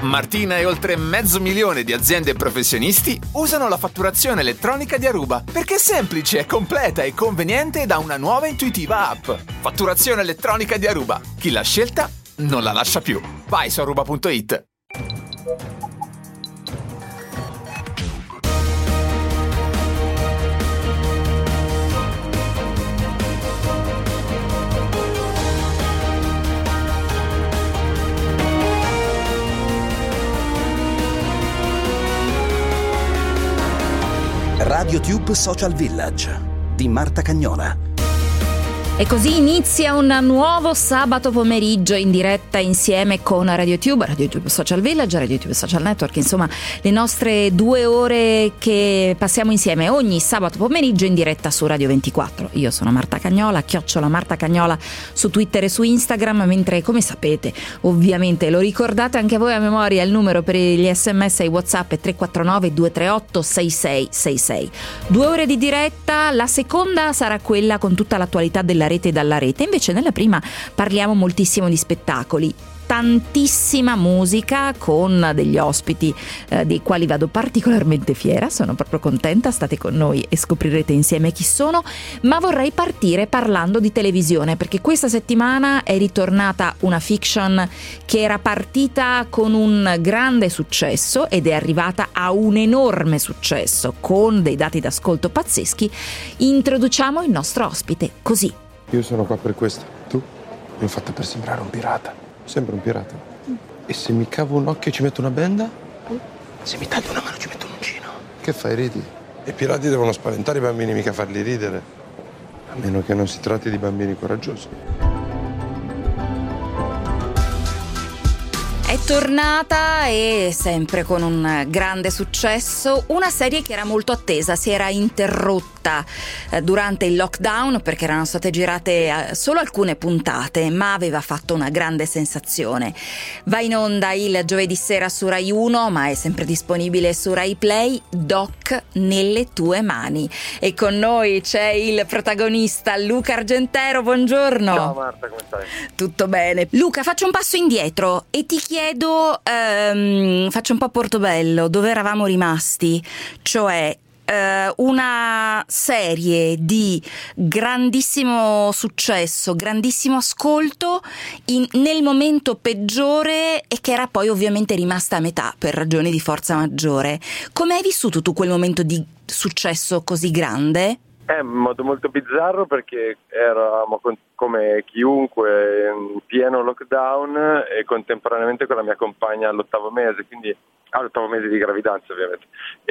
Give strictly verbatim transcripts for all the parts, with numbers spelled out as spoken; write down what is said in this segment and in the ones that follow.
Martina e oltre mezzo milione di aziende e professionisti usano la fatturazione elettronica di Aruba perché è semplice, è completa e conveniente da una nuova e intuitiva app. Fatturazione elettronica di Aruba. Chi l'ha scelta non la lascia più. Vai su aruba punto it. RadioTube Social Village di Marta Cagnola. E così inizia un nuovo sabato pomeriggio in diretta insieme con RadioTube, RadioTube Social Village, RadioTube Social Network, insomma le nostre due ore che passiamo insieme ogni sabato pomeriggio in diretta su Radio ventiquattro. Io sono Marta Cagnola, chiocciola Marta Cagnola su Twitter e su Instagram, mentre come sapete, ovviamente lo ricordate anche voi a memoria, il numero per gli sms e i WhatsApp è tre quattro nove due tre otto sei sei sei sei. Due ore di diretta, la seconda sarà quella con tutta l'attualità della rete e dalla rete, invece nella prima parliamo moltissimo di spettacoli, tantissima musica con degli ospiti eh, dei quali vado particolarmente fiera, sono proprio contenta, state con noi e scoprirete insieme chi sono, ma vorrei partire parlando di televisione perché questa settimana è ritornata una fiction che era partita con un grande successo ed è arrivata a un enorme successo con dei dati d'ascolto pazzeschi. Introduciamo il nostro ospite così. Io sono qua per questo, tu mi hai fatto per sembrare un pirata. Sembra un pirata. Mm. E se mi cavo un occhio ci metto una benda? Mm. Se mi taglio una mano ci metto un uncino. Che fai, ridi? I pirati devono spaventare i bambini, mica farli ridere. A meno che non si tratti di bambini coraggiosi. È tornata e sempre con un grande successo una serie che era molto attesa, si era interrotta durante il lockdown perché erano state girate solo alcune puntate, ma aveva fatto una grande sensazione. Va in onda il giovedì sera su Rai uno, ma è sempre disponibile su Rai Play, Doc nelle tue mani. E con noi c'è il protagonista Luca Argentero, buongiorno. Ciao Marta, come stai? Tutto bene. Luca, faccio un passo indietro e ti chiedo Chiedo, ehm, faccio un po' Portobello, dove eravamo rimasti, cioè eh, una serie di grandissimo successo, grandissimo ascolto in, nel momento peggiore e che era poi ovviamente rimasta a metà per ragioni di forza maggiore. Come hai vissuto tu quel momento di successo così grande? È in modo molto bizzarro perché eravamo con, come chiunque in pieno lockdown e contemporaneamente con la mia compagna all'ottavo mese, quindi all'ottavo mese di gravidanza ovviamente.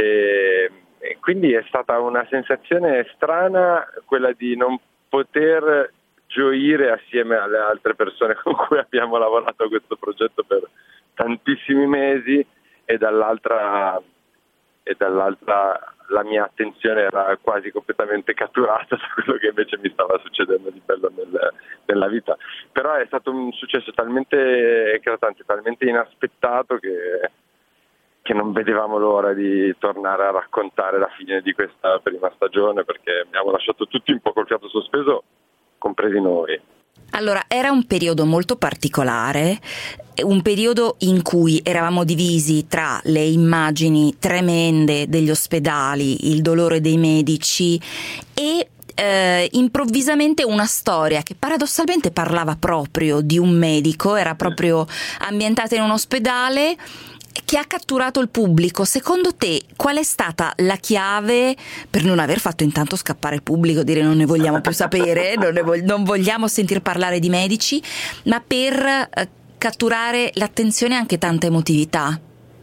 E, e quindi è stata una sensazione strana quella di non poter gioire assieme alle altre persone con cui abbiamo lavorato a questo progetto per tantissimi mesi e dall'altra e dall'altra la mia attenzione era quasi completamente catturata da quello che invece mi stava succedendo di bello nel, nella vita. Però è stato un successo talmente eclatante, talmente inaspettato che, che non vedevamo l'ora di tornare a raccontare la fine di questa prima stagione, perché abbiamo lasciato tutti un po' col fiato sospeso, compresi noi. Allora, era un periodo molto particolare, un periodo in cui eravamo divisi tra le immagini tremende degli ospedali, il dolore dei medici e eh, improvvisamente una storia che paradossalmente parlava proprio di un medico, era proprio ambientata in un ospedale, che ha catturato il pubblico. Secondo te qual è stata la chiave per non aver fatto intanto scappare il pubblico, dire non ne vogliamo più sapere, non, ne vog- non vogliamo sentir parlare di medici, ma per eh, catturare l'attenzione e anche tanta emotività?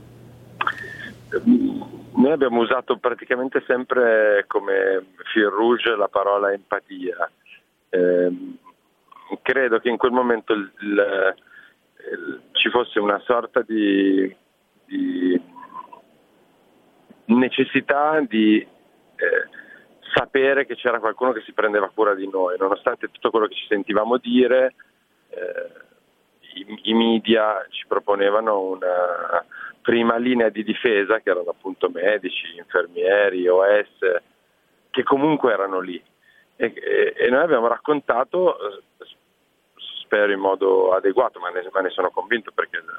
Noi abbiamo usato praticamente sempre come fil rouge la parola empatia. Eh, credo che in quel momento il, il, il, ci fosse una sorta di di necessità di eh, sapere che c'era qualcuno che si prendeva cura di noi, nonostante tutto quello che ci sentivamo dire. eh, i, i media ci proponevano una prima linea di difesa che erano appunto medici, infermieri, O S, che comunque erano lì e, e, e noi abbiamo raccontato, spero in modo adeguato, ma ne, ma ne sono convinto perché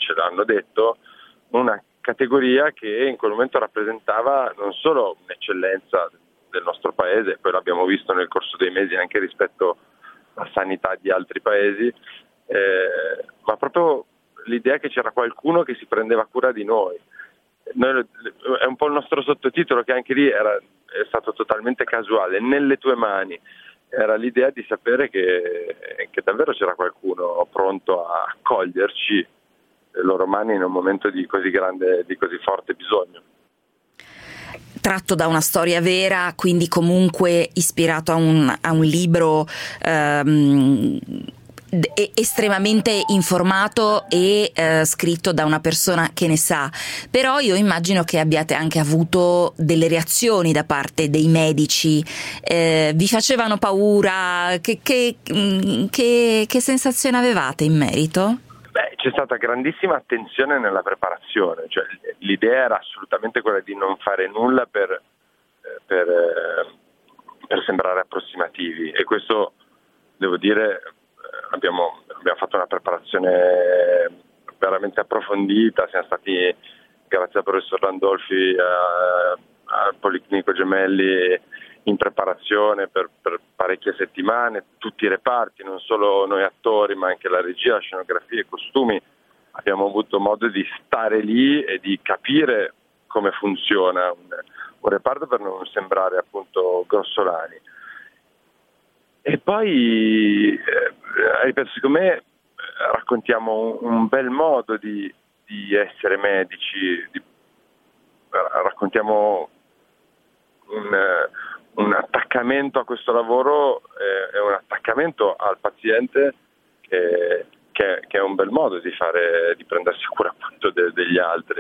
ce l'hanno detto, una categoria che in quel momento rappresentava non solo un'eccellenza del nostro paese, poi l'abbiamo visto nel corso dei mesi anche rispetto alla sanità di altri paesi, eh, ma proprio l'idea che c'era qualcuno che si prendeva cura di noi. Noi, è un po' il nostro sottotitolo, che anche lì era, è stato totalmente casuale, nelle tue mani. Era l'idea di sapere che, che davvero c'era qualcuno pronto a accoglierci le loro mani in un momento di così grande, di così forte bisogno. Tratto da una storia vera, quindi comunque ispirato a un, a un libro ehm, estremamente informato e eh, scritto da una persona che ne sa. Però io immagino che abbiate anche avuto delle reazioni da parte dei medici, eh, vi facevano paura? Che, che, che, che sensazione avevate in merito? Beh, c'è stata grandissima attenzione nella preparazione, cioè l'idea era assolutamente quella di non fare nulla per, per, per sembrare approssimativi, e questo devo dire abbiamo, abbiamo fatto una preparazione veramente approfondita, siamo stati grazie al professor Landolfi al Policlinico Gemelli in preparazione per, per parecchie settimane, tutti i reparti, non solo noi attori ma anche la regia, la scenografia, i costumi. Abbiamo avuto modo di stare lì e di capire come funziona un, un reparto per non sembrare appunto grossolani. E poi, eh, ripeto, secondo me raccontiamo un, un bel modo di, di essere medici, di, raccontiamo un, un attaccamento a questo lavoro e eh, un attaccamento al paziente che, che, che è un bel modo di fare, di prendersi cura appunto de, degli altri.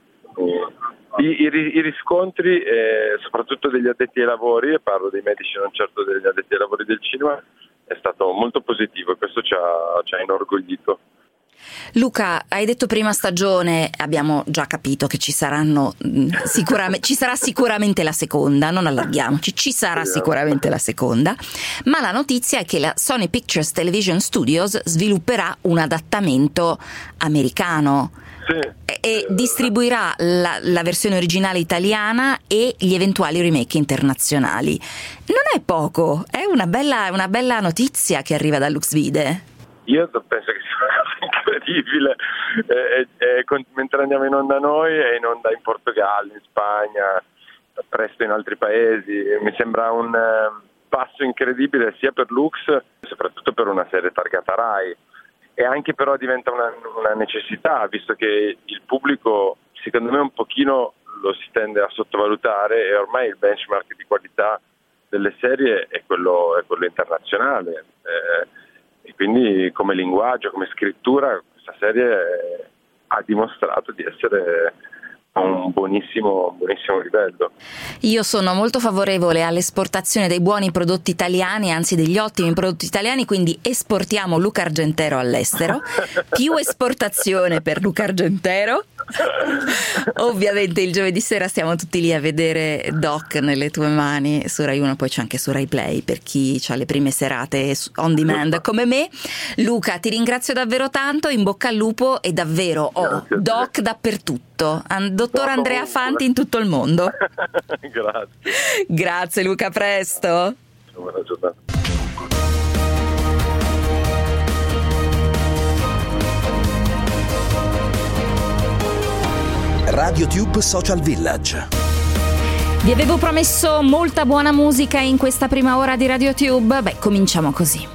I, i, i riscontri, eh, soprattutto degli addetti ai lavori, e parlo dei medici, non certo degli addetti ai lavori del cinema, è stato molto positivo e questo ci ha, ci ha inorgoglito. Luca, hai detto prima stagione, abbiamo già capito che ci saranno sicuramente, ci sarà sicuramente la seconda, non allarghiamoci, ci sarà sicuramente la seconda, ma la notizia è che la Sony Pictures Television Studios svilupperà un adattamento americano. Sì. E distribuirà la, la versione originale italiana e gli eventuali remake internazionali. Non è poco, è una bella, una bella notizia che arriva da Luxvide. Io penso che sia una cosa incredibile, eh, eh, con, mentre andiamo in onda noi è in onda in Portogallo, in Spagna, presto in altri paesi. Mi sembra un eh, passo incredibile sia per Lux, soprattutto per una serie targata Rai. E anche però diventa una, una necessità, visto che il pubblico secondo me un pochino lo si tende a sottovalutare, e ormai il benchmark di qualità delle serie è quello, è quello internazionale, eh, e quindi come linguaggio, come scrittura questa serie ha dimostrato di essere a un buonissimo, buonissimo livello. Io sono molto favorevole all'esportazione dei buoni prodotti italiani, anzi degli ottimi prodotti italiani, quindi esportiamo Luca Argentero all'estero, più esportazione per Luca Argentero. Ovviamente il giovedì sera stiamo tutti lì a vedere Doc nelle tue mani su Rai uno, poi c'è anche su Rai Play per chi ha le prime serate on demand come me. Luca, ti ringrazio davvero tanto, in bocca al lupo, e davvero oh, Doc dappertutto, dottor Andrea Fanti in tutto il mondo. Grazie. Grazie Luca, a presto. Buona giornata. RadioTube Social Village. Vi avevo promesso molta buona musica in questa prima ora di RadioTube. Beh, cominciamo così.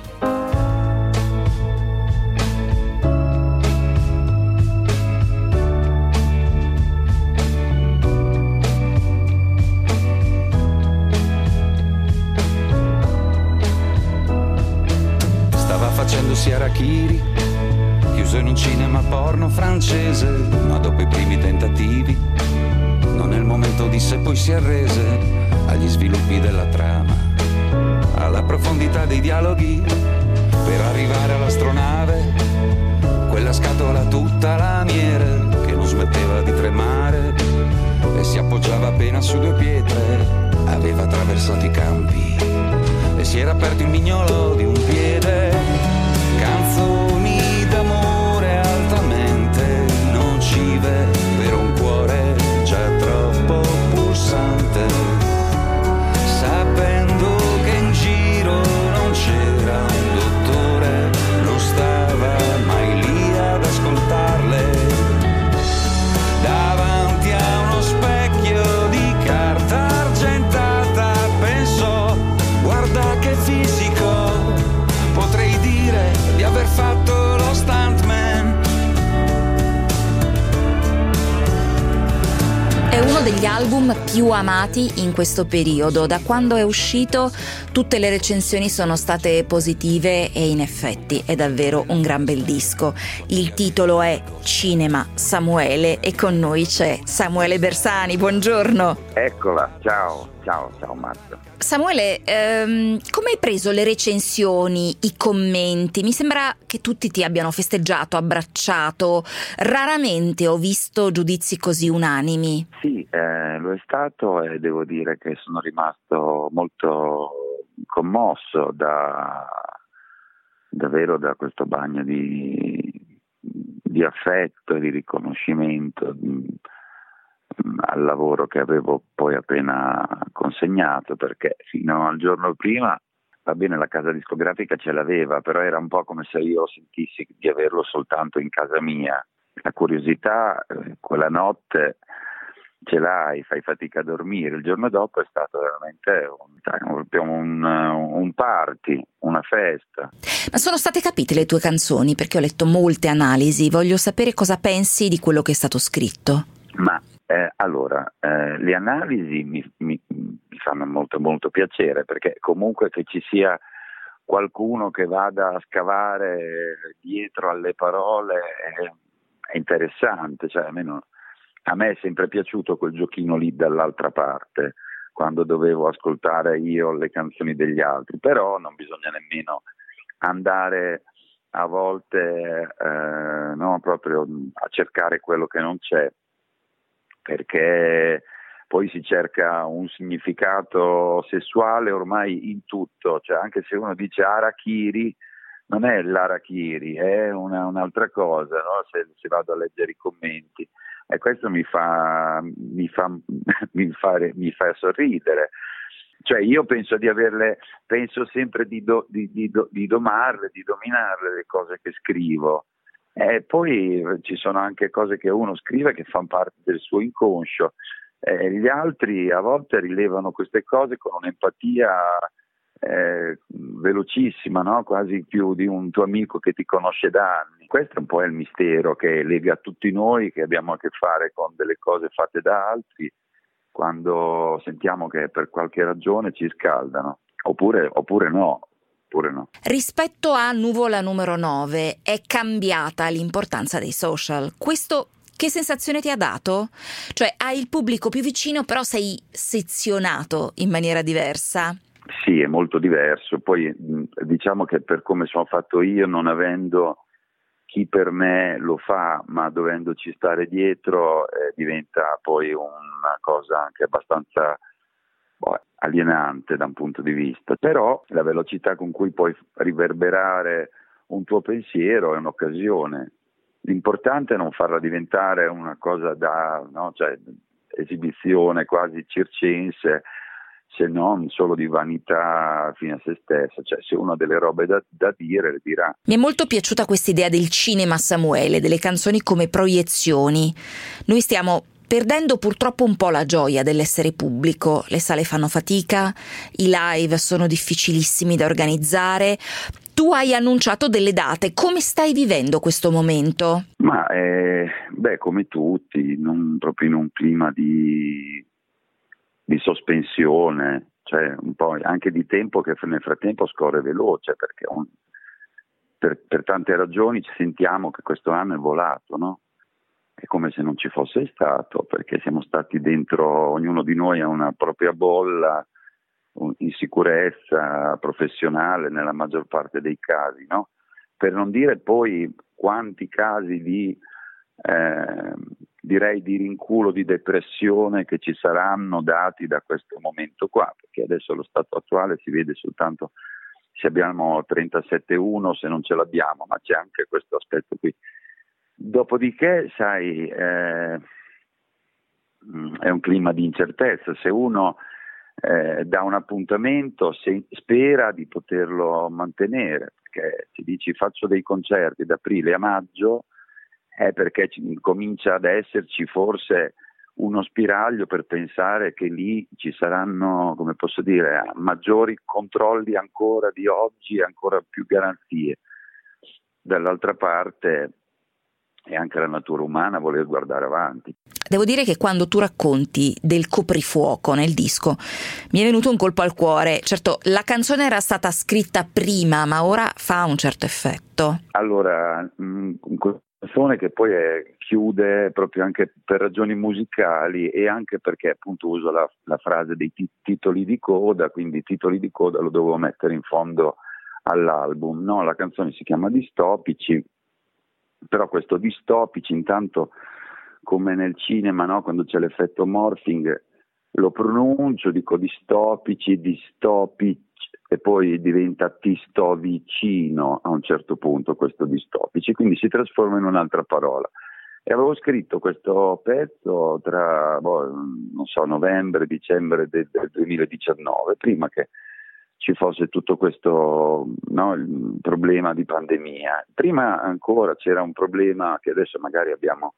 Stava facendosi Harakiri, chiuso in un cinema porno francese, ma dopo i primi tentativi non è il momento, disse, poi si arrese agli sviluppi della trama, alla profondità dei dialoghi, per arrivare all'astronave, quella scatola tutta lamiere che non smetteva di tremare e si appoggiava appena su due pietre, aveva attraversato i campi e si era aperto il mignolo di un piede, canzoni d'amore altamente degli album più amati in questo periodo. Da quando è uscito tutte le recensioni sono state positive e in effetti è davvero un gran bel disco. Il titolo è Cinema Samuele e con noi c'è Samuele Bersani, buongiorno. Eccola, ciao, ciao, ciao Marta. Samuele, ehm, come hai preso le recensioni, i commenti? Mi sembra che tutti ti abbiano festeggiato, abbracciato. Raramente ho visto giudizi così unanimi. Sì, eh, lo è stato e devo dire che sono rimasto molto commosso da davvero da questo bagno di, di affetto e di riconoscimento al lavoro che avevo poi appena consegnato, perché fino al giorno prima, va bene, la casa discografica ce l'aveva, però era un po' come se io sentissi di averlo soltanto in casa mia. La curiosità, eh, quella notte ce l'hai, fai fatica a dormire. Il giorno dopo è stato veramente un, un, un party, una festa. Ma sono state capite le tue canzoni? Perché ho letto molte analisi, voglio sapere cosa pensi di quello che è stato scritto. Ma eh, allora, eh, le analisi mi, mi, mi fanno molto molto piacere, perché comunque che ci sia qualcuno che vada a scavare dietro alle parole è, è interessante, cioè almeno a me è sempre piaciuto quel giochino lì dall'altra parte, quando dovevo ascoltare io le canzoni degli altri, però non bisogna nemmeno andare a volte eh, no, proprio a cercare quello che non c'è, perché poi si cerca un significato sessuale ormai in tutto, cioè anche se uno dice Harakiri, non è l'Harakiri, è una, un'altra cosa, no? se, se vado a leggere i commenti, e questo mi fa, mi fa, mi fa, mi fa sorridere. Cioè io penso di averle, penso sempre di, do, di, di, do, di domarle, di dominarle le cose che scrivo. E poi ci sono anche cose che uno scrive che fanno parte del suo inconscio, eh, gli altri a volte rilevano queste cose con un'empatia eh, velocissima, no? Quasi più di un tuo amico che ti conosce da anni. Questo è un po' il mistero che lega tutti noi che abbiamo a che fare con delle cose fatte da altri, quando sentiamo che per qualche ragione ci scaldano, oppure, oppure no. No. Rispetto a Nuvola numero nove è cambiata l'importanza dei social. Questo che sensazione ti ha dato? Cioè hai il pubblico più vicino, però sei sezionato in maniera diversa? Sì, è molto diverso. Poi diciamo che per come sono fatto io, non avendo chi per me lo fa, ma dovendoci stare dietro, eh, diventa poi una cosa anche abbastanza alienante da un punto di vista, però la velocità con cui puoi riverberare un tuo pensiero è un'occasione. L'importante è non farla diventare una cosa da no, cioè, esibizione quasi circense, se non solo di vanità fine a se stessa. Cioè, se uno ha delle robe da, da dire, le dirà. Mi è molto piaciuta questa idea del cinema Samuele, delle canzoni come proiezioni. Noi stiamo perdendo purtroppo un po' la gioia dell'essere pubblico, le sale fanno fatica, i live sono difficilissimi da organizzare. Tu hai annunciato delle date, come stai vivendo questo momento? Ma eh, beh, come tutti, non proprio in un clima di, di sospensione, cioè un po' anche di tempo che nel frattempo scorre veloce, perché un, per, per tante ragioni ci sentiamo che questo anno è volato, no? È come se non ci fosse stato, perché siamo stati dentro, ognuno di noi ha una propria bolla, in sicurezza professionale nella maggior parte dei casi, no? Per non dire poi quanti casi di, eh, direi di rinculo, di depressione che ci saranno dati da questo momento qua, perché adesso lo stato attuale si vede soltanto se abbiamo trentasette uno, se non ce l'abbiamo, ma c'è anche questo aspetto qui. Dopodiché, sai, eh, è un clima di incertezza. Se uno eh, dà un appuntamento, se spera di poterlo mantenere, perché se dici faccio dei concerti da aprile a maggio, è perché ci, comincia ad esserci forse uno spiraglio per pensare che lì ci saranno, come posso dire, maggiori controlli ancora di oggi e ancora più garanzie. Dall'altra parte è anche la natura umana voler guardare avanti. devo dire che quando tu racconti del coprifuoco nel disco mi è venuto un colpo al cuore. Certo, la canzone era stata scritta prima, ma ora fa un certo effetto. Allora, mh, canzone che poi è, chiude proprio anche per ragioni musicali e anche perché appunto uso la, la frase dei t- titoli di coda, quindi i titoli di coda lo dovevo mettere in fondo all'album, no? La canzone si chiama Distopici, però questo Distopici intanto come nel cinema, no? Quando c'è l'effetto morphing lo pronuncio, dico distopici, distopici e poi diventa ti sto vicino a un certo punto questo distopici, quindi si trasforma in un'altra parola. E avevo scritto questo pezzo tra boh, non so, novembre, dicembre del, del duemiladiciannove, prima che ci fosse tutto questo, no, il problema di pandemia. Prima ancora c'era un problema che adesso magari abbiamo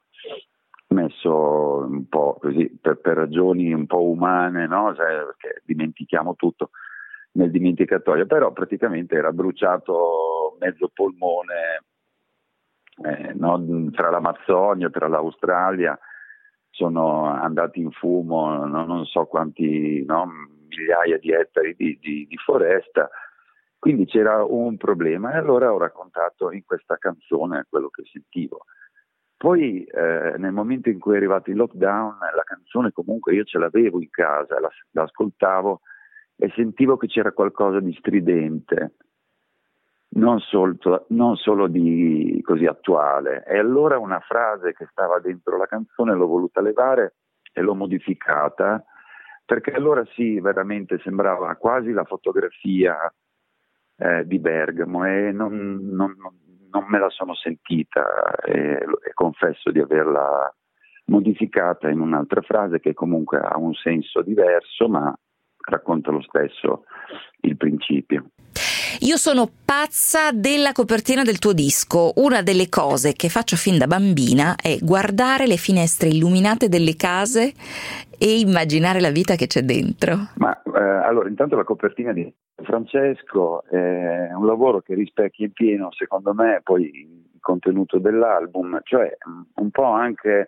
messo un po' così per, per ragioni un po' umane, no? Cioè, perché dimentichiamo tutto nel dimenticatoio, però praticamente era bruciato mezzo polmone eh, no? Tra l'Amazzonia, tra l'Australia, sono andati in fumo no? non so quanti, no? migliaia di ettari di, di, di foresta, quindi c'era un problema e allora ho raccontato in questa canzone quello che sentivo. Poi eh, nel momento in cui è arrivato il lockdown, la canzone comunque io ce l'avevo in casa, la, l'ascoltavo e sentivo che c'era qualcosa di stridente, non, solto, non solo di così attuale. E allora una frase che stava dentro la canzone l'ho voluta levare e l'ho modificata, perché allora sì, veramente sembrava quasi la fotografia eh, di Bergamo e non, non, non me la sono sentita e, e confesso di averla modificata in un'altra frase che comunque ha un senso diverso, ma racconta lo stesso il principio. Io sono pazza della copertina del tuo disco. Una delle cose che faccio fin da bambina è guardare le finestre illuminate delle case e immaginare la vita che c'è dentro. Ma eh, allora, intanto la copertina di Francesco è un lavoro che rispecchia in pieno, secondo me, poi il contenuto dell'album, cioè un po' anche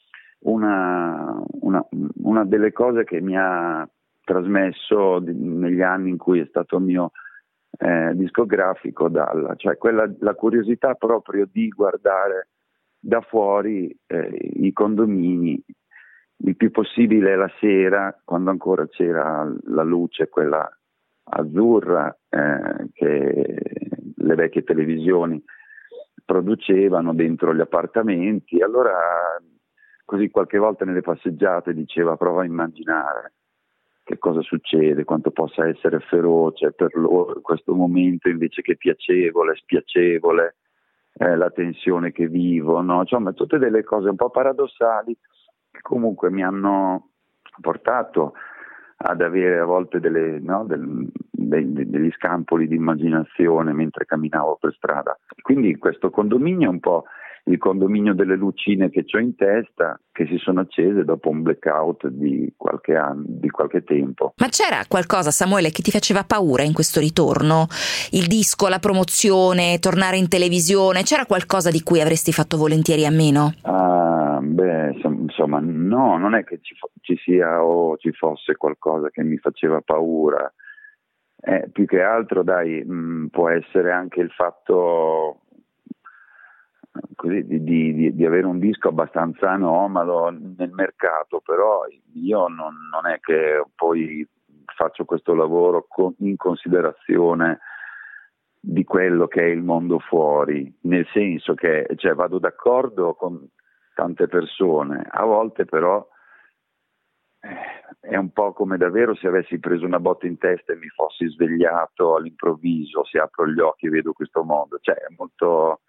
una, una, una delle cose che mi ha trasmesso di, negli anni in cui è stato il mio eh, discografico, dalla, cioè quella, la curiosità proprio di guardare da fuori eh, i condomini il più possibile la sera, quando ancora c'era la luce, quella azzurra eh, che le vecchie televisioni producevano dentro gli appartamenti. Allora così qualche volta nelle passeggiate diceva prova a immaginare che cosa succede, quanto possa essere feroce per loro in questo momento invece che piacevole, spiacevole, eh, la tensione che vivono, insomma tutte delle cose un po' paradossali che comunque mi hanno portato ad avere a volte delle, no, del, dei, degli scampoli di immaginazione mentre camminavo per strada. Quindi questo condominio è un po' il condominio delle lucine che ho in testa, che si sono accese dopo un blackout di qualche anno, di qualche tempo. Ma c'era qualcosa, Samuele, che ti faceva paura in questo ritorno? Il disco, la promozione, tornare in televisione, c'era qualcosa di cui avresti fatto volentieri a meno? Ah, beh, insomma, no, non è che ci, fo- ci sia o ci fosse qualcosa che mi faceva paura. Eh, più che altro, dai, mh, può essere anche il fatto così di, di, di avere un disco abbastanza anomalo nel mercato, però io non, non è che poi faccio questo lavoro con, in considerazione di quello che è il mondo fuori, nel senso che cioè, vado d'accordo con tante persone, a volte però eh, è un po' come davvero se avessi preso una botta in testa e mi fossi svegliato all'improvviso, se apro gli occhi e vedo questo mondo, cioè è molto...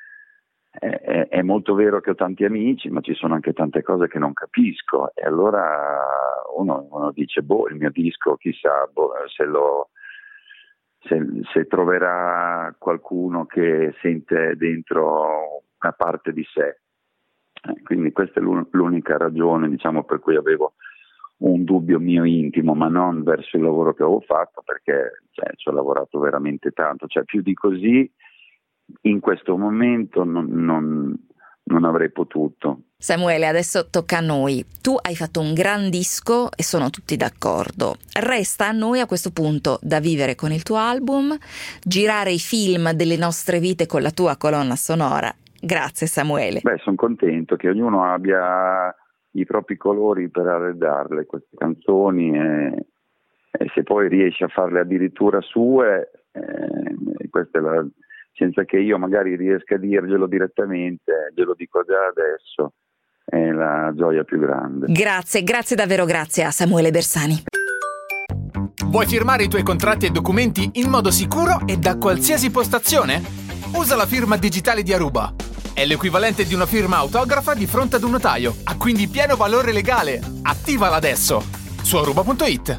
È, è molto vero che ho tanti amici, ma ci sono anche tante cose che non capisco e allora uno, uno dice, boh, il mio disco, chissà boh, se, lo, se, se troverà qualcuno che sente dentro una parte di sé. Eh, quindi questa è l'unica ragione, diciamo, per cui avevo un dubbio mio intimo, ma non verso il lavoro che avevo fatto, perché cioè, ci ho lavorato veramente tanto, cioè più di così in questo momento non, non, non avrei potuto. Samuele, adesso tocca a noi. Tu hai fatto un gran disco e sono tutti d'accordo. Resta a noi a questo punto da vivere con il tuo album, girare i film delle nostre vite con la tua colonna sonora. Grazie Samuele. Beh, sono contento che ognuno abbia i propri colori per arredarle queste canzoni e, e se poi riesce a farle addirittura sue, eh, questa è la, senza che io magari riesca a dirglielo direttamente, glielo dico già adesso. È la gioia più grande. Grazie, grazie davvero, grazie a Samuele Bersani. Vuoi firmare i tuoi contratti e documenti in modo sicuro e da qualsiasi postazione? Usa la firma digitale di Aruba. È l'equivalente di una firma autografa di fronte ad un notaio. Ha quindi pieno valore legale. Attivala adesso su aruba punto it.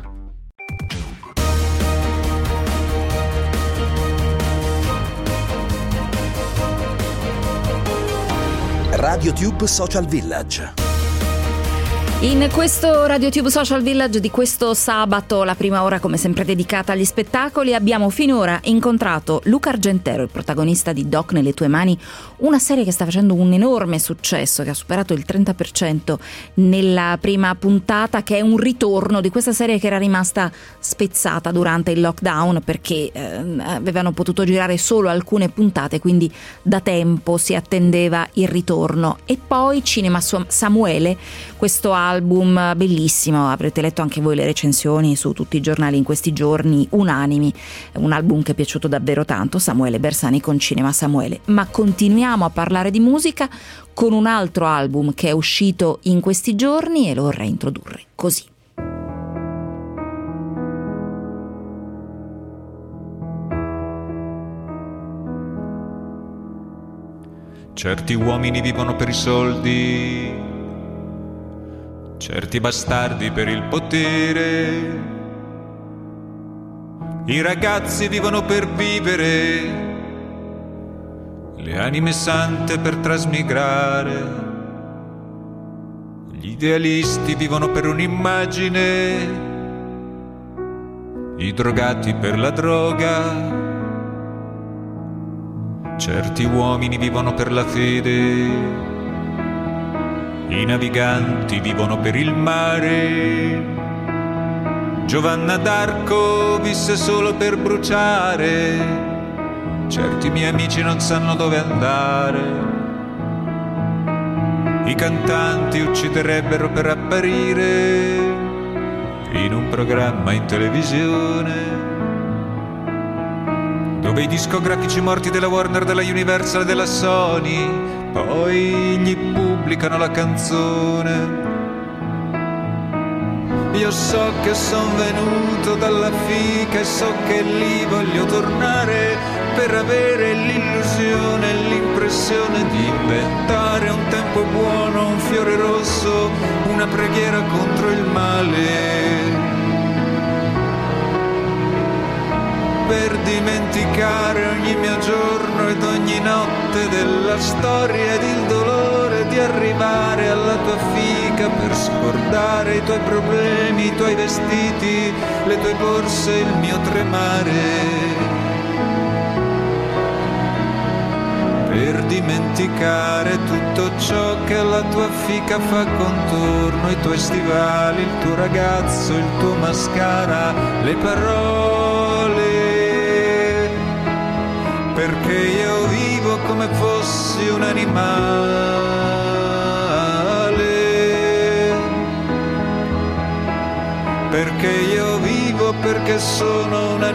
RadioTube Social Village. In questo RadioTube Social Village di questo sabato, la prima ora come sempre dedicata agli spettacoli, abbiamo finora incontrato Luca Argentero, il protagonista di Doc nelle tue mani, una serie che sta facendo un enorme successo, che ha superato il trenta per cento nella prima puntata, che è un ritorno di questa serie che era rimasta spezzata durante il lockdown perché eh, avevano potuto girare solo alcune puntate, quindi da tempo si attendeva il ritorno. E poi Cinema Samuele, questo album bellissimo, avrete letto anche voi le recensioni su tutti i giornali in questi giorni, unanimi, un album che è piaciuto davvero tanto, Samuele Bersani con Cinema Samuele. Ma continuiamo a parlare di musica con un altro album che è uscito in questi giorni e lo vorrei introdurre così. Certi uomini vivono per i soldi, certi bastardi per il potere, i ragazzi vivono per vivere, le anime sante per trasmigrare, gli idealisti vivono per un'immagine, i drogati per la droga, certi uomini vivono per la fede, i naviganti vivono per il mare, Giovanna d'Arco visse solo per bruciare, certi miei amici non sanno dove andare, i cantanti ucciderebbero per apparire in un programma in televisione, dove i discografici morti della Warner, della Universal e della Sony poi gli pubblicano la canzone. Io so che son venuto dalla fica e so che lì voglio tornare per avere l'illusione e l'impressione di inventare un tempo buono, un fiore rosso, una preghiera contro il male, per dimenticare ogni mio giorno ed ogni notte della storia ed il dolore di arrivare alla tua fica, per scordare i tuoi problemi, i tuoi vestiti, le tue borse, il mio tremare, per dimenticare tutto ciò che alla tua fica fa contorno, i tuoi stivali, il tuo ragazzo, il tuo mascara, le parole, perché io vivo come fossi un animale, perché io vivo perché sono un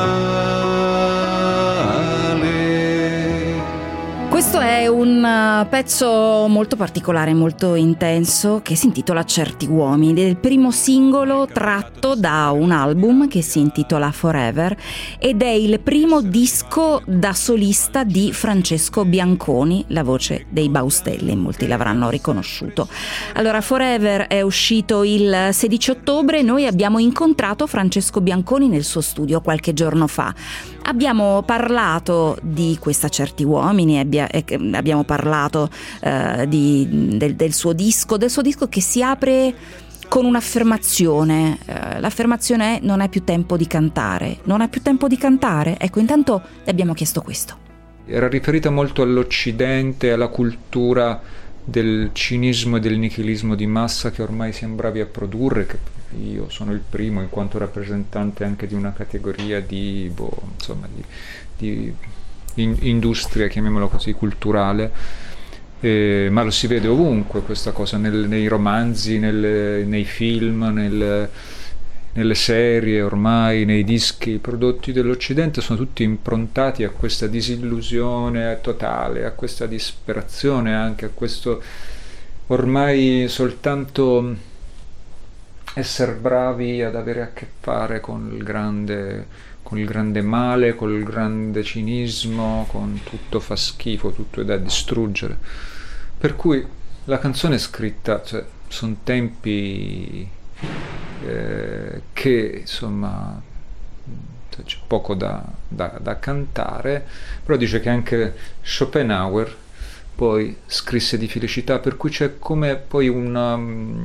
animale. Questo è un pezzo molto particolare, molto intenso, che si intitola Certi uomini, del primo singolo tratto da un album che si intitola Forever ed è il primo disco da solista di Francesco Bianconi, la voce dei Baustelle, molti l'avranno riconosciuto. Allora, Forever è uscito il sedici ottobre, noi abbiamo incontrato Francesco Bianconi nel suo studio qualche giorno fa. Abbiamo parlato di questa Certi uomini, abbia, eh, abbiamo parlato eh, di, del, del suo disco, del suo disco che si apre con un'affermazione. Eh, l'affermazione è: non hai più tempo di cantare. Non hai più tempo di cantare? Ecco, intanto le abbiamo chiesto questo. era riferita molto all'Occidente, alla cultura del cinismo e del nichilismo di massa che ormai siamo bravi a produrre, che io sono il primo in quanto rappresentante anche di una categoria di, boh, insomma, di, di in, industria, chiamiamola così, culturale, eh, ma lo si vede ovunque questa cosa, nel, nei romanzi, nel, nei film, nel, nelle serie ormai, nei dischi. I prodotti dell'Occidente sono tutti improntati a questa disillusione totale, a questa disperazione, anche a questo ormai soltanto essere bravi ad avere a che fare con il grande, con il grande male, con il grande cinismo, con tutto fa schifo, tutto è da distruggere. Per cui la canzone è scritta, cioè, sono tempi eh, che insomma c'è poco da, da, da cantare, però dice che anche Schopenhauer poi scrisse di felicità, per cui c'è come poi una...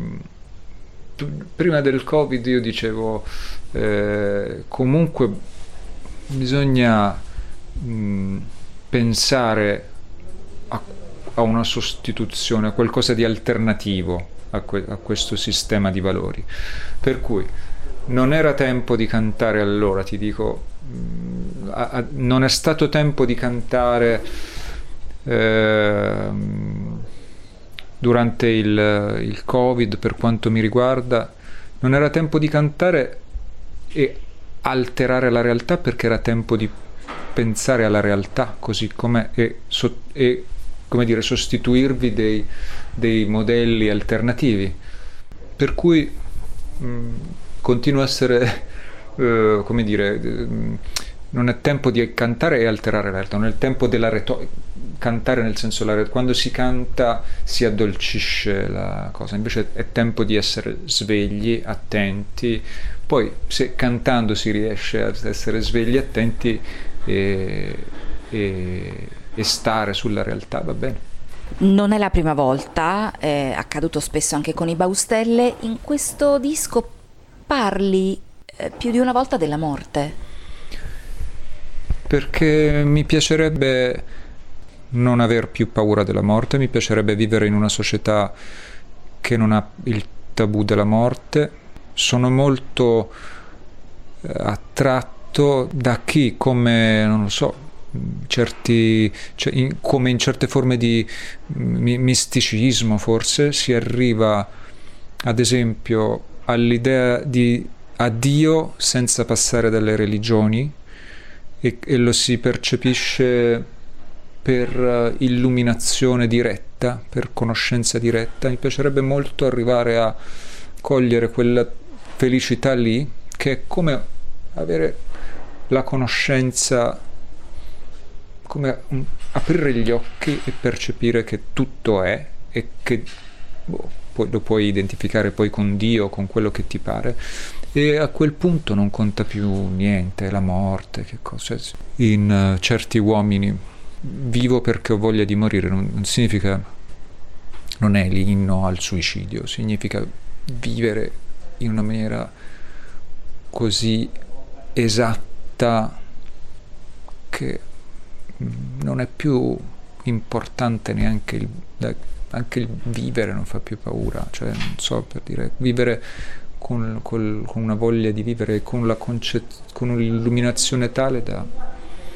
Prima del Covid io dicevo eh, comunque bisogna mh, pensare a, a una sostituzione, a qualcosa di alternativo a, que- a questo sistema di valori. Per cui non era tempo di cantare allora, ti dico, mh, a, a, non è stato tempo di cantare eh, durante il, il Covid, per quanto mi riguarda, non era tempo di cantare e alterare la realtà, perché era tempo di pensare alla realtà così com'è e, so, e come dire, sostituirvi dei, dei modelli alternativi. Per cui mh, continuo a essere, uh, come dire, mh, non è tempo di cantare e alterare la realtà, non è il tempo della retorica. Cantare nel senso, la, quando si canta si addolcisce la cosa, invece è tempo di essere svegli, attenti. Poi se cantando si riesce ad essere svegli, attenti e, e, e stare sulla realtà, va bene. Non è la prima volta, è accaduto spesso anche con i Baustelle. In questo disco parli eh, più di una volta della morte. Perché mi piacerebbe non aver più paura della morte, mi piacerebbe vivere in una società che non ha il tabù della morte. Sono molto eh, attratto da chi, come, non lo so, certi, cioè in, come in certe forme di mi, misticismo forse, si arriva ad esempio all'idea di a Dio senza passare dalle religioni, e, e lo si percepisce per illuminazione diretta, per conoscenza diretta. Mi piacerebbe molto arrivare a cogliere quella felicità lì, che è come avere la conoscenza, come un, aprire gli occhi e percepire che tutto è, e che boh, poi lo puoi identificare poi con Dio, con quello che ti pare, e a quel punto non conta più niente, la morte, che cosa. In uh, certi uomini vivo perché ho voglia di morire non, non significa, non è l'inno al suicidio, significa vivere in una maniera così esatta che non è più importante neanche il, anche il vivere non fa più paura, cioè non so, per dire, vivere con, col, con una voglia di vivere, con la concez- con un'illuminazione tale da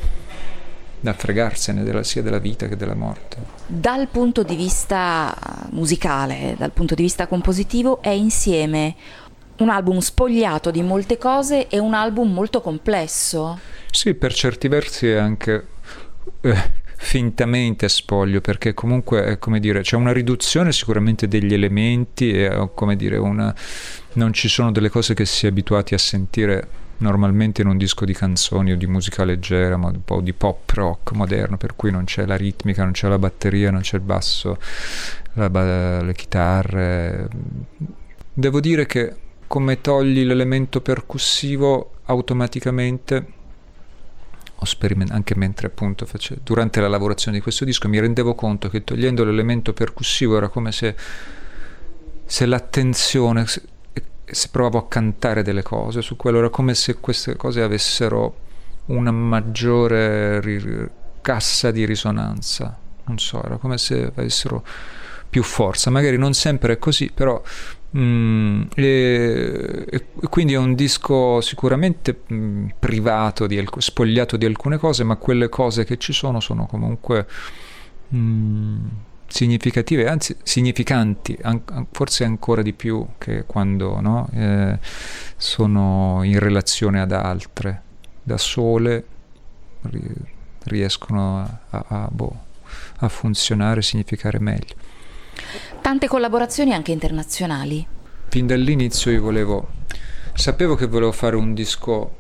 da fregarsene della, sia della vita che della morte. Dal punto di vista musicale, dal punto di vista compositivo, è insieme un album spogliato di molte cose e un album molto complesso. Sì, per certi versi è anche eh, fintamente spoglio, perché comunque è, come dire, c'è una riduzione sicuramente degli elementi e, come dire, una, non ci sono delle cose che si è abituati a sentire normalmente in un disco di canzoni o di musica leggera, ma un po' di pop rock moderno, per cui non c'è la ritmica, non c'è la batteria, non c'è il basso, la, le chitarre. Devo dire che come togli l'elemento percussivo automaticamente, ho sperimentato anche mentre appunto face, durante la lavorazione di questo disco mi rendevo conto che togliendo l'elemento percussivo era come se, se l'attenzione, se, se provavo a cantare delle cose su quello, era come se queste cose avessero una maggiore ri, cassa di risonanza, non so, era come se avessero più forza, magari non sempre è così, però mm, e, e quindi è un disco sicuramente mm, privato, di, spogliato di alcune cose, ma quelle cose che ci sono sono comunque mm, significative, anzi significanti, an- forse ancora di più che quando, no? eh, sono in relazione ad altre, da sole ri- riescono a, a, a, boh, a funzionare e significare meglio. Tante collaborazioni anche internazionali. Fin dall'inizio io volevo, sapevo che volevo fare un disco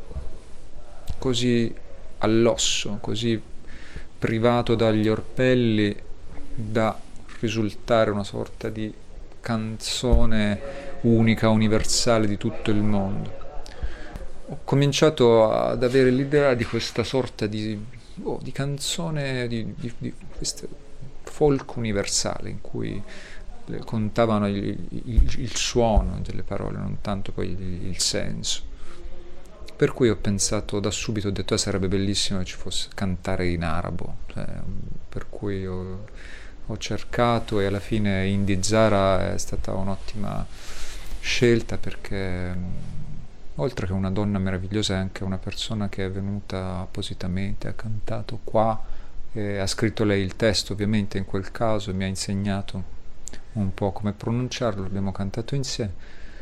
così all'osso, così privato dagli orpelli, da risultare una sorta di canzone unica, universale di tutto il mondo. Ho cominciato ad avere l'idea di questa sorta di, oh, di canzone, di, di, di queste folk universale in cui contavano il, il, il suono delle parole, non tanto poi il, il senso. Per cui ho pensato da subito, ho detto eh, sarebbe bellissimo che ci fosse cantare in arabo, cioè, per cui ho, ho cercato, e alla fine Indy Zara è stata un'ottima scelta, perché oltre che una donna meravigliosa è anche una persona che è venuta appositamente, ha cantato qua, e ha scritto lei il testo ovviamente in quel caso, e mi ha insegnato un po' come pronunciarlo, abbiamo cantato insieme.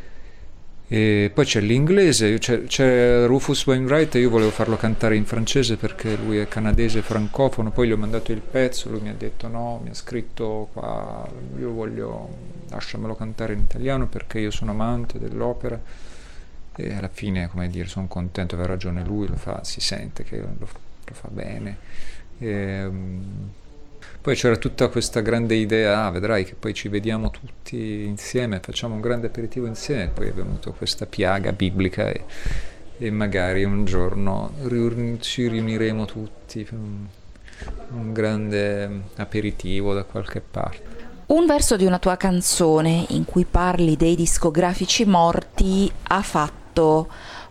E poi c'è l'inglese, c'è, c'è Rufus Wainwright, e io volevo farlo cantare in francese perché lui è canadese francofono, poi gli ho mandato il pezzo, lui mi ha detto no, mi ha scritto qua, io voglio, lasciamelo cantare in italiano perché io sono amante dell'opera. E alla fine, come dire, sono contento, aveva ragione lui, lo fa, si sente che lo, lo fa bene. E, um, poi c'era tutta questa grande idea, ah, vedrai che poi ci vediamo tutti insieme, facciamo un grande aperitivo insieme, poi è venuta questa piaga biblica e, e magari un giorno riuni, ci riuniremo tutti per un, un grande aperitivo da qualche parte. Un verso di una tua canzone in cui parli dei discografici morti ha fatto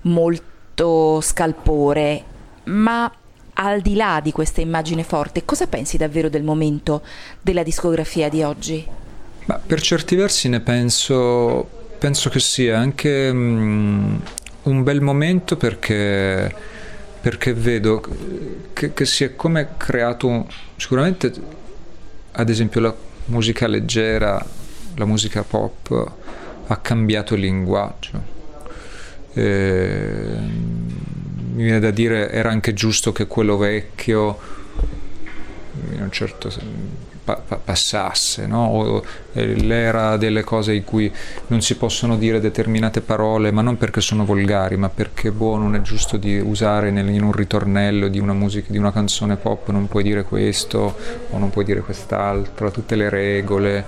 molto scalpore, ma al di là di questa immagine forte, cosa pensi davvero del momento della discografia di oggi? Ma per certi versi ne penso, penso che sia anche um, un bel momento, perché, perché vedo che, che si è come creato, sicuramente ad esempio la musica leggera, la musica pop ha cambiato il linguaggio. E, mi viene da dire, era anche giusto che quello vecchio in un certo pa- pa- passasse, no? O, l'era delle cose in cui non si possono dire determinate parole, ma non perché sono volgari, ma perché boh, non è giusto di usare nel, in un ritornello di una musica, di una canzone pop, non puoi dire questo o non puoi dire quest'altro, tutte le regole,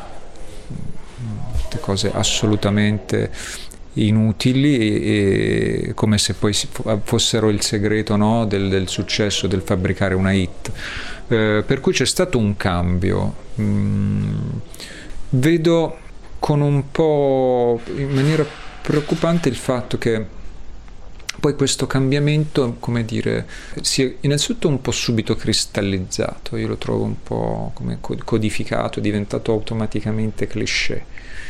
tutte cose assolutamente inutili, e, e come se poi fossero il segreto, no, del, del successo, del fabbricare una hit. Eh, per cui c'è stato un cambio. Mm, vedo con un po' in maniera preoccupante il fatto che poi questo cambiamento, come dire, si è innanzitutto un po' subito cristallizzato, io lo trovo un po' come codificato, è diventato automaticamente cliché.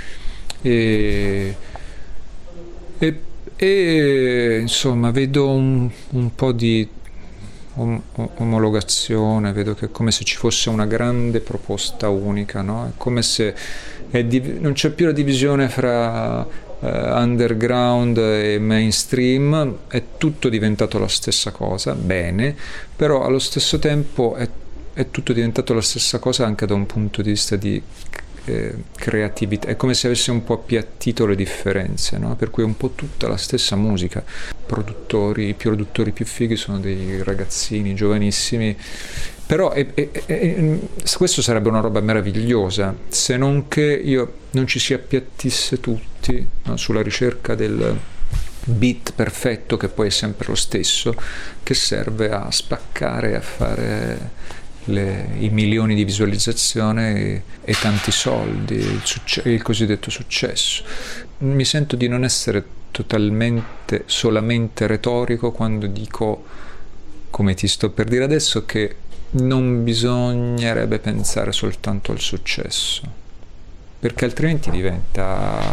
E E, e insomma vedo un, un po' di om- omologazione, vedo che è come se ci fosse una grande proposta unica, no? È come se è div- non c'è più la divisione fra uh, underground e mainstream, è tutto diventato la stessa cosa, bene, però allo stesso tempo è, è tutto diventato la stessa cosa anche da un punto di vista di creatività, è come se avesse un po' appiattito le differenze, no? Per cui è un po' tutta la stessa musica. Produttori, i produttori più fighi sono dei ragazzini giovanissimi, però è, è, è, questo sarebbe una roba meravigliosa, se non che io non ci si appiattisse tutti, no? Sulla ricerca del beat perfetto, che poi è sempre lo stesso, che serve a spaccare, a fare Le, i milioni di visualizzazione e, e tanti soldi, il, succe- il cosiddetto successo. Mi sento di non essere totalmente, solamente retorico quando dico, come ti sto per dire adesso, che non bisognerebbe pensare soltanto al successo, perché altrimenti diventa,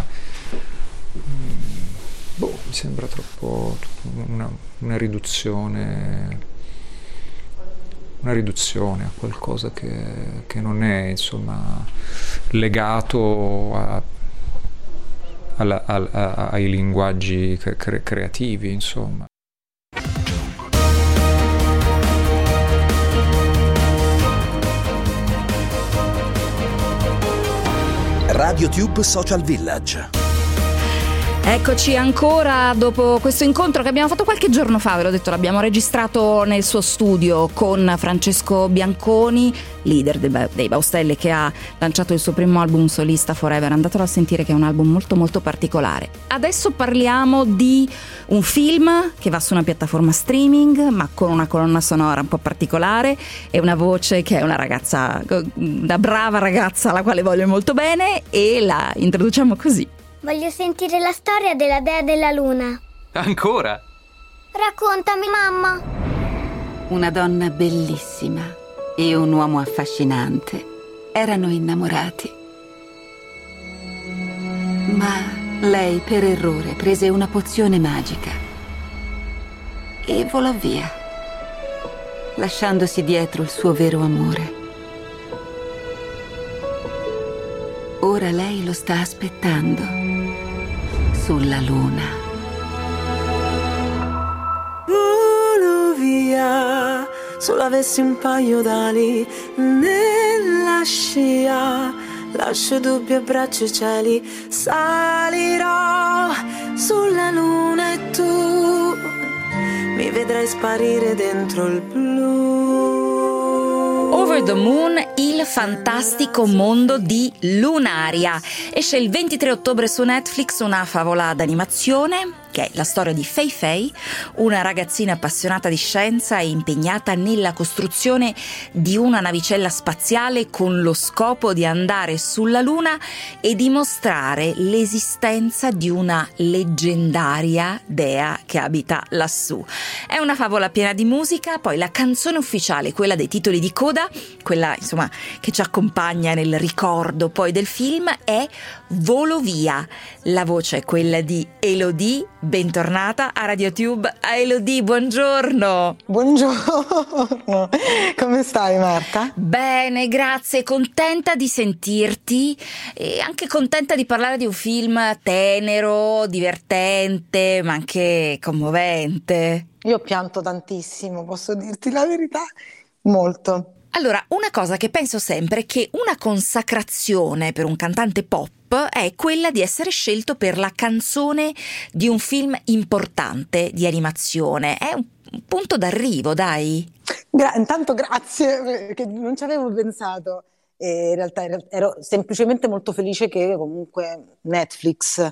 boh, mi sembra troppo una, una riduzione una riduzione a qualcosa che, che non è, insomma, legato a, alla, a, a, ai linguaggi cre- creativi, insomma. RadioTube Social Village. Eccoci ancora dopo questo incontro che abbiamo fatto qualche giorno fa, ve l'ho detto, l'abbiamo registrato nel suo studio con Francesco Bianconi, leader dei, ba- dei Baustelle, che ha lanciato il suo primo album solista Forever. Andatelo a sentire, che è un album molto molto particolare. Adesso parliamo di un film che va su una piattaforma streaming, ma con una colonna sonora un po' particolare e una voce che è una ragazza, una brava ragazza alla quale voglio molto bene, e la introduciamo così. Voglio sentire la storia della dea della luna. Ancora? Raccontami, mamma. Una donna bellissima e un uomo affascinante erano innamorati. Ma lei per errore prese una pozione magica e volò via, lasciandosi dietro il suo vero amore. Ora lei lo sta aspettando sulla luna. Volo via, solo avessi un paio d'ali nella scia, lascio dubbi, abbraccio i cieli, salirò sulla luna e tu mi vedrai sparire dentro il blu. Over the Moon, il fantastico mondo di Lunaria. Esce il ventitré ottobre su Netflix, una favola d'animazione che è la storia di Fei Fei, una ragazzina appassionata di scienza e impegnata nella costruzione di una navicella spaziale con lo scopo di andare sulla Luna e dimostrare l'esistenza di una leggendaria dea che abita lassù. È una favola piena di musica, poi la canzone ufficiale, quella dei titoli di coda, quella insomma che ci accompagna nel ricordo poi del film, è Volo via. La voce è quella di Elodie. Bentornata a RadioTube. A Elodie, buongiorno. Buongiorno, come stai Marta? Bene, grazie, contenta di sentirti e anche contenta di parlare di un film tenero, divertente, ma anche commovente. Io pianto tantissimo, posso dirti la verità, molto. Allora, una cosa che penso sempre è che una consacrazione per un cantante pop è quella di essere scelto per la canzone di un film importante di animazione. È un punto d'arrivo, dai. Gra- intanto grazie, perché non ci avevo pensato. E in realtà ero semplicemente molto felice che comunque Netflix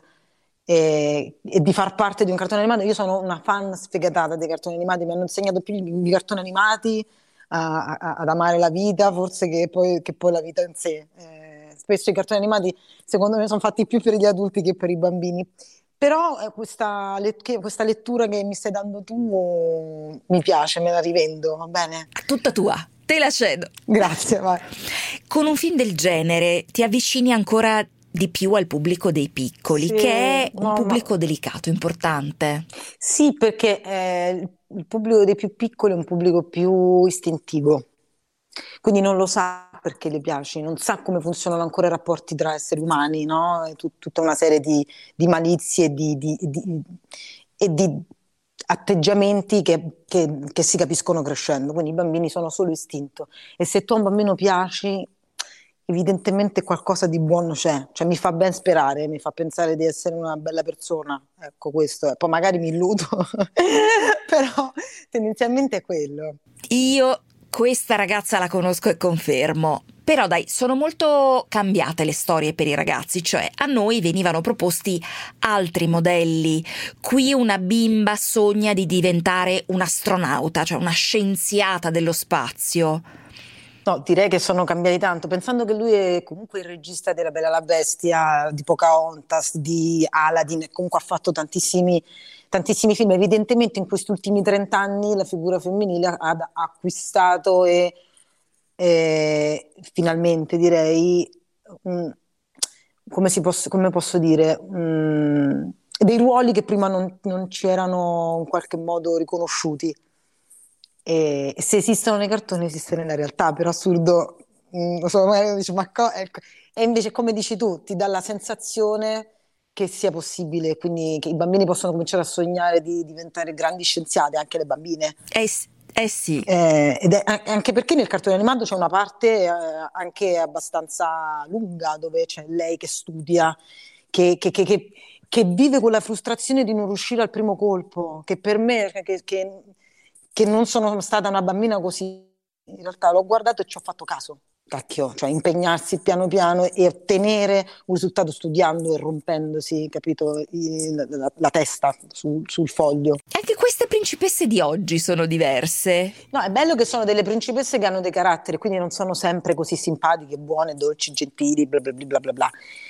e, e di far parte di un cartone animato. Io sono una fan sfegatata dei cartoni animati, mi hanno insegnato più i cartoni animati A, a, ad amare la vita forse che poi, che poi la vita in sé. Eh, spesso i cartoni animati secondo me sono fatti più per gli adulti che per i bambini, però eh, questa, le, che, questa lettura che mi stai dando tu mi piace, me la rivendo, va bene? Tutta tua, te la cedo. Grazie, vai. Con un film del genere ti avvicini ancora di più al pubblico dei piccoli, sì, che è un no, pubblico no. delicato, importante. Sì, perché eh, il pubblico dei più piccoli è un pubblico più istintivo, quindi non lo sa perché le piaci, non sa come funzionano ancora i rapporti tra esseri umani, no? Tut- tutta una serie di, di malizie e di, di, di, e di atteggiamenti che, che, che si capiscono crescendo, quindi i bambini sono solo istinto, e se tu a un bambino piaci evidentemente qualcosa di buono c'è, cioè mi fa ben sperare, mi fa pensare di essere una bella persona, ecco, questo è. Poi magari mi illudo però tendenzialmente è quello. Io questa ragazza la conosco e confermo, però dai, sono molto cambiate le storie per i ragazzi, cioè a noi venivano proposti altri modelli. Qui una bimba sogna di diventare un'astronauta, cioè una scienziata dello spazio. No, direi che sono cambiati tanto, pensando che lui è comunque il regista della Bella e la Bestia, di Pocahontas, di Aladdin, e comunque ha fatto tantissimi, tantissimi film. Evidentemente in questi ultimi trent'anni la figura femminile ha, ha acquistato e eh, finalmente direi, um, come, si posso, come posso dire, um, dei ruoli che prima non, non ci erano in qualche modo riconosciuti. E se esistono nei cartoni, esiste nella realtà, per assurdo, mm, lo so, magari uno dice, ma co- ecco. E invece, come dici tu, ti dà la sensazione che sia possibile, quindi che i bambini possono cominciare a sognare di diventare grandi scienziati, anche le bambine. Eh, s- eh sì. Eh, ed è anche perché nel cartone animato c'è una parte eh, anche abbastanza lunga dove c'è lei che studia, che, che, che, che, che vive con la frustrazione di non riuscire al primo colpo, che per me, che, che, che non sono stata una bambina così, in realtà l'ho guardato e ci ho fatto caso. Cacchio, cioè impegnarsi piano piano e ottenere un risultato studiando e rompendosi, capito, il, la, la testa sul, sul foglio. Anche queste principesse di oggi sono diverse. No, è bello che sono delle principesse che hanno dei caratteri, quindi non sono sempre così simpatiche, buone, dolci, gentili, bla bla bla bla bla bla.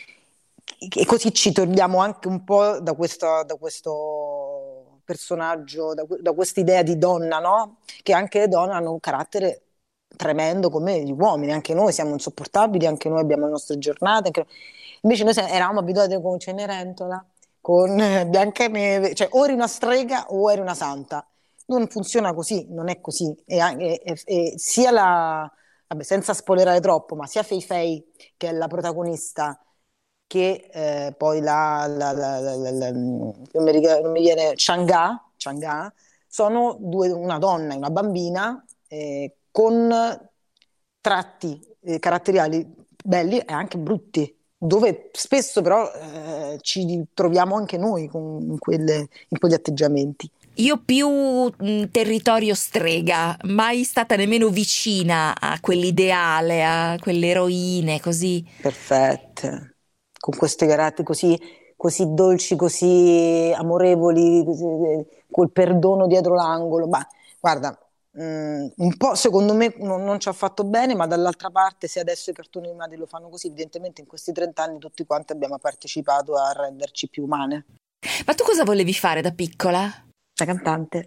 E così ci togliamo anche un po' da questo, da questo personaggio, da, da questa idea di donna, no? Che anche le donne hanno un carattere tremendo come gli uomini, anche noi siamo insopportabili, anche noi abbiamo le nostre giornate, anche... invece noi eravamo abituati con Cenerentola, con Biancaneve, cioè o eri una strega o eri una santa. Non funziona così, non è così. E, e, e, e sia la, vabbè, senza spoilerare troppo, ma sia Fei Fei, che è la protagonista, che eh, poi la, la, la, la, la, la non, mi ricordo, non mi viene, Chang'e, Chang'e, sono due, una donna e una bambina, eh, con tratti eh, caratteriali belli e anche brutti, dove spesso però eh, ci troviamo anche noi con, in, quelle, in quegli atteggiamenti. Io più mh, territorio strega, mai stata nemmeno vicina a quell'ideale, a quelle eroine così. Perfette, con questi caratteri così, così dolci, così amorevoli, così, col perdono dietro l'angolo. Ma guarda, Mm, un po' secondo me non, non ci ha fatto bene, ma dall'altra parte se adesso i cartoni animati lo fanno così, evidentemente in questi trent'anni tutti quanti abbiamo partecipato a renderci più umane. Ma tu cosa volevi fare da piccola? La cantante.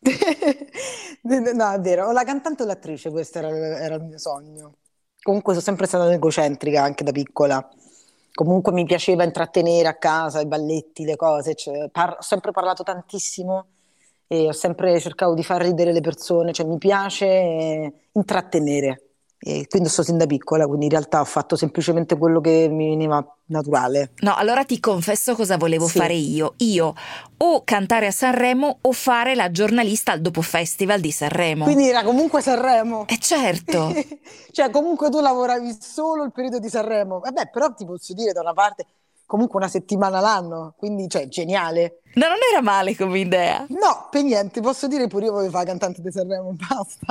No, è vero, o la cantante o l'attrice, questo era, era il mio sogno. Comunque sono sempre stata egocentrica anche da piccola. Comunque mi piaceva intrattenere a casa, i balletti, le cose, cioè, par- ho sempre parlato tantissimo e ho sempre cercato di far ridere le persone, cioè mi piace eh, intrattenere, e quindi sto sin da piccola, quindi in realtà ho fatto semplicemente quello che mi veniva naturale. No, allora ti confesso cosa volevo Sì. fare io, io o cantare a Sanremo o fare la giornalista al dopo festival di Sanremo. Quindi era comunque Sanremo. Eh certo. Cioè comunque tu lavoravi solo il periodo di Sanremo, vabbè, però ti posso dire da una parte comunque una settimana l'anno, quindi cioè geniale. No, non era male come idea. No, per niente, posso dire pure io volevo fare cantante di Sanremo, basta.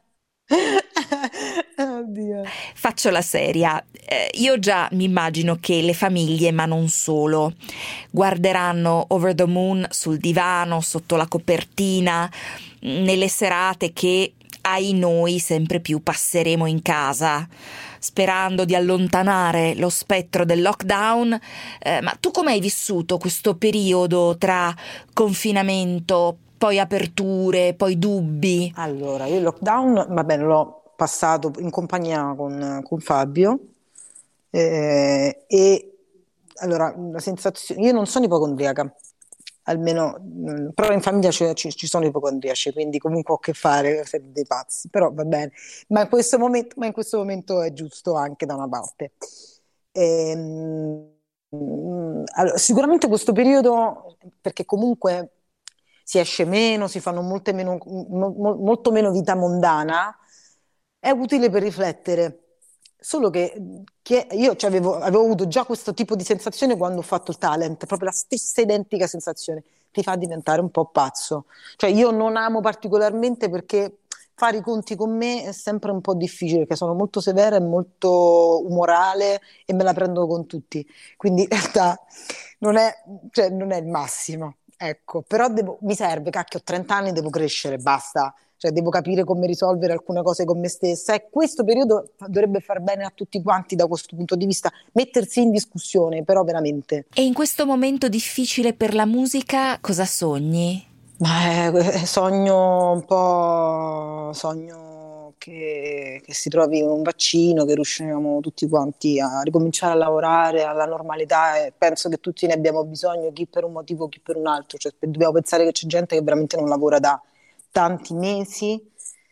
Oddio. Faccio la seria. Eh, io già mi immagino che le famiglie, ma non solo, guarderanno Over the Moon sul divano, sotto la copertina, nelle serate che, ai noi, sempre più passeremo in casa, sperando di allontanare lo spettro del lockdown. Eh, ma tu come hai vissuto questo periodo tra confinamento, poi aperture, poi dubbi? Allora, io il lockdown, va bene, l'ho passato in compagnia con, con Fabio eh, e allora la sensazione, io non sono ipocondriaca, almeno, mh, però in famiglia ci, ci, ci sono ipocondriaci, quindi comunque ho a che fare con dei pazzi, però va bene, ma in questo momento, ma in questo momento è giusto anche da una parte. E, mh, allora, sicuramente questo periodo, perché comunque si esce meno, si fanno molte meno, mo, molto meno vita mondana, è utile per riflettere. Solo che, che io cioè, avevo, avevo avuto già questo tipo di sensazione quando ho fatto il talent, proprio la stessa identica sensazione, ti fa diventare un po' pazzo. Cioè io non amo particolarmente perché fare i conti con me è sempre un po' difficile, perché sono molto severa e molto umorale e me la prendo con tutti. Quindi in realtà non è, cioè, non è il massimo. Ecco, però devo, mi serve, cacchio, ho trenta anni, devo crescere, basta. Cioè devo capire come risolvere alcune cose con me stessa e questo periodo dovrebbe far bene a tutti quanti da questo punto di vista, mettersi in discussione, però veramente. E in questo momento difficile per la musica cosa sogni? Ma eh, sogno un po', sogno che, che si trovi un vaccino, che riusciamo tutti quanti a ricominciare a lavorare alla normalità, e penso che tutti ne abbiamo bisogno, chi per un motivo, chi per un altro. Cioè, dobbiamo pensare che c'è gente che veramente non lavora da tanti mesi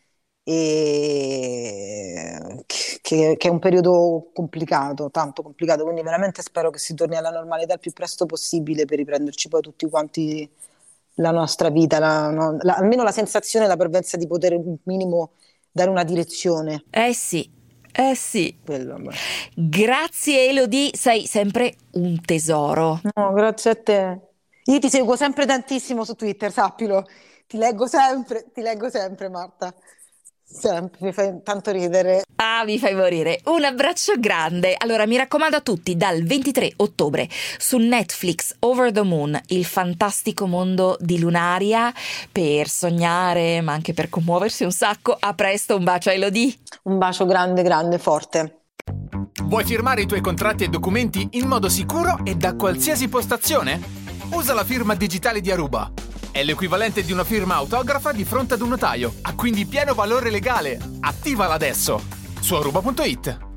e che, che è un periodo complicato, tanto complicato, quindi veramente spero che si torni alla normalità il più presto possibile per riprenderci poi tutti quanti la nostra vita, la, no, la, almeno la sensazione, la parvenza di poter un minimo dare una direzione. Eh sì, eh sì. Quello, grazie Elodie, sei sempre un tesoro. No, grazie a te. Io ti seguo sempre tantissimo su Twitter, sappilo. Ti leggo sempre, ti leggo sempre, Marta. Sempre, mi fai tanto ridere. Ah, mi fai morire. Un abbraccio grande. Allora, mi raccomando a tutti, dal ventitré ottobre su Netflix Over the Moon, il fantastico mondo di Lunaria, per sognare, ma anche per commuoversi un sacco. A presto, un bacio a Elodie. Un bacio grande, grande, forte. Vuoi firmare i tuoi contratti e documenti in modo sicuro e da qualsiasi postazione? Usa la firma digitale di Aruba. È l'equivalente di una firma autografa di fronte ad un notaio. Ha quindi pieno valore legale. Attivala adesso su aruba punto it.